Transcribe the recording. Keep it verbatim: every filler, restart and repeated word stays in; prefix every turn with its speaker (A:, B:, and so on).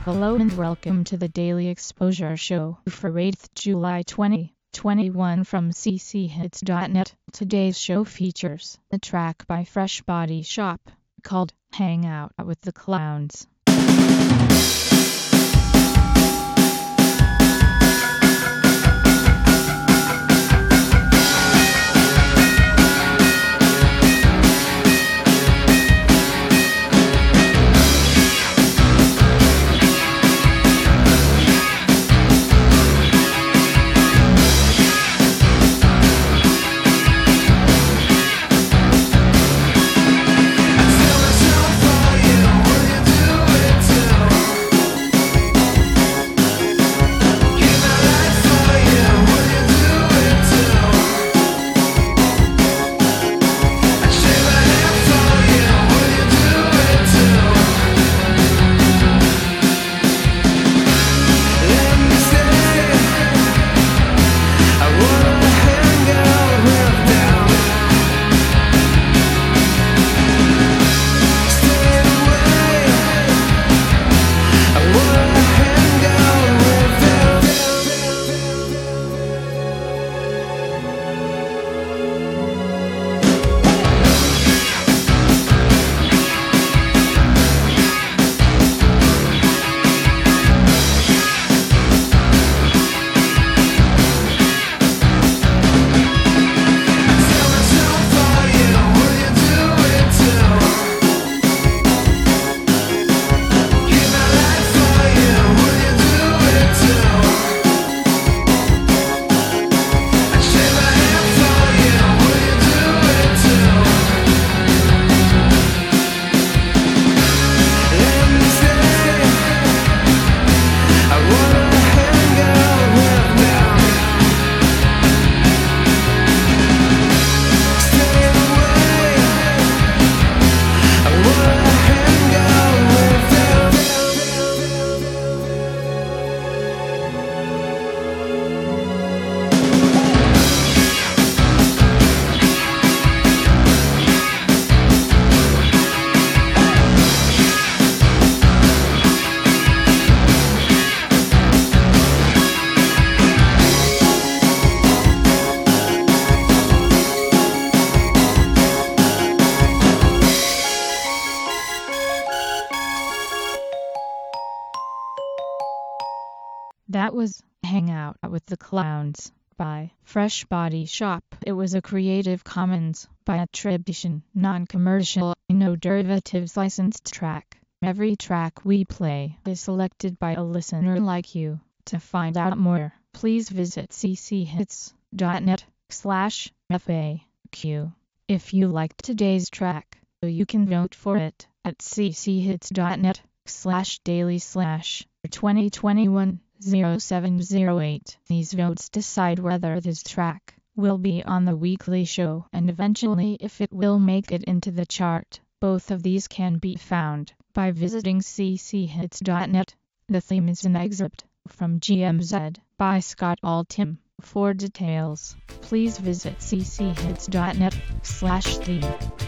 A: Hello and welcome to the Daily Exposure Show for eighth of July twenty twenty-one from c c hits dot net. Today's show features a track by Fresh Body Shop called Hang Out with the Clowns. That was Hang Out with the Clowns by Fresh Body Shop. It was a Creative Commons by attribution, non-commercial, no derivatives licensed track. Every track we play is selected by a listener like you. To find out more, please visit c c hits dot net slash F A Q. If you liked today's track, you can vote for it at c c hits dot net slash daily slash twenty twenty-one oh seven oh eight. These votes decide whether this track will be on the weekly show and eventually if it will make it into the chart. Both of these can be found by visiting c c hits dot net. The theme is an excerpt from G M Z by Scott Altham. For details, please visit c c hits dot net slash theme.